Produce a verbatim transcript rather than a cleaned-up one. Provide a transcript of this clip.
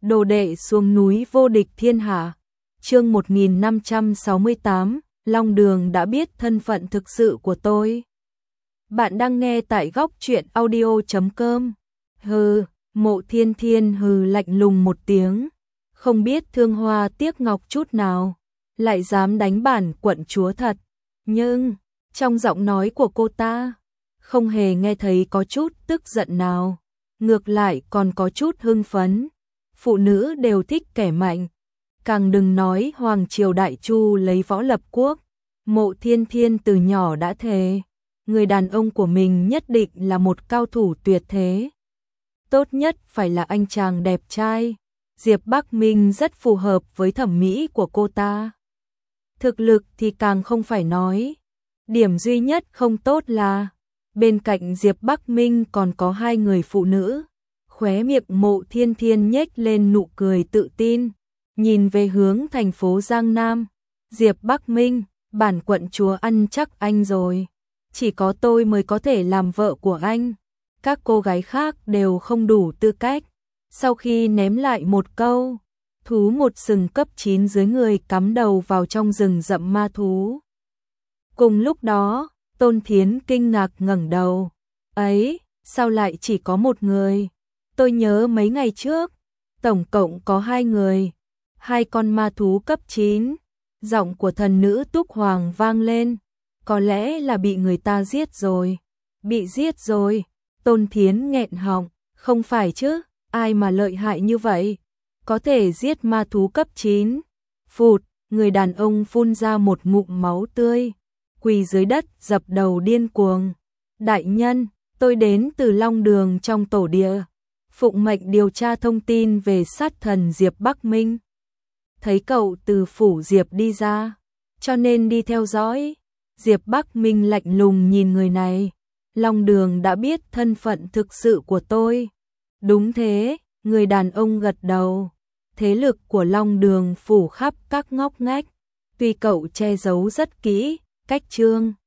Đồ đệ xuống núi vô địch thiên hạ. Chương một nghìn năm trăm sáu mươi tám, Long Đường đã biết thân phận thực sự của tôi. Bạn đang nghe tại góc truyện audio chấm com. Hừ, Mộ Thiên Thiên hừ lạnh lùng một tiếng, không biết thương hoa tiếc ngọc chút nào, lại dám đánh bản quận chúa thật. Nhưng, trong giọng nói của cô ta, không hề nghe thấy có chút tức giận nào, ngược lại còn có chút hưng phấn. Phụ nữ đều thích kẻ mạnh, càng đừng nói Hoàng triều Đại Chu lấy võ lập quốc. Mộ Thiên Thiên từ nhỏ đã thề, người đàn ông của mình nhất định là một cao thủ tuyệt thế. Tốt nhất phải là anh chàng đẹp trai. Diệp Bắc Minh rất phù hợp với thẩm mỹ của cô ta. Thực lực thì càng không phải nói. Điểm duy nhất không tốt là bên cạnh Diệp Bắc Minh còn có hai người phụ nữ. Khóe miệng Mộ Thiên Thiên nhếch lên nụ cười tự tin, nhìn về hướng thành phố Giang Nam. Diệp Bắc Minh, bản quận chúa ăn chắc anh rồi. Chỉ có tôi mới có thể làm vợ của anh. Các cô gái khác đều không đủ tư cách. Sau khi ném lại một câu, thú một sừng cấp chín dưới người cắm đầu vào trong rừng rậm ma thú. Cùng lúc đó, Tôn Thiến kinh ngạc ngẩng đầu. Ấy, sao lại chỉ có một người? Tôi nhớ mấy ngày trước, tổng cộng có hai người, hai con ma thú cấp chín. Giọng của thần nữ Túc Hoàng vang lên. Có lẽ là bị người ta giết rồi. Bị giết rồi. Tôn Thiến nghẹn họng. Không phải chứ, ai mà lợi hại như vậy? Có thể giết ma thú cấp chín. Phụt, người đàn ông phun ra một ngụm máu tươi, quỳ dưới đất dập đầu điên cuồng. Đại nhân, tôi đến từ Long Đường trong tổ địa, phụng mệnh điều tra thông tin về sát thần Diệp Bắc Minh. Thấy cậu từ phủ Diệp đi ra, cho nên đi theo dõi. Diệp Bắc Minh lạnh lùng nhìn người này. Long Đường đã biết thân phận thực sự của tôi. Đúng thế, người đàn ông gật đầu. Thế lực của Long Đường phủ khắp các ngóc ngách, tuy cậu che giấu rất kỹ, cách trương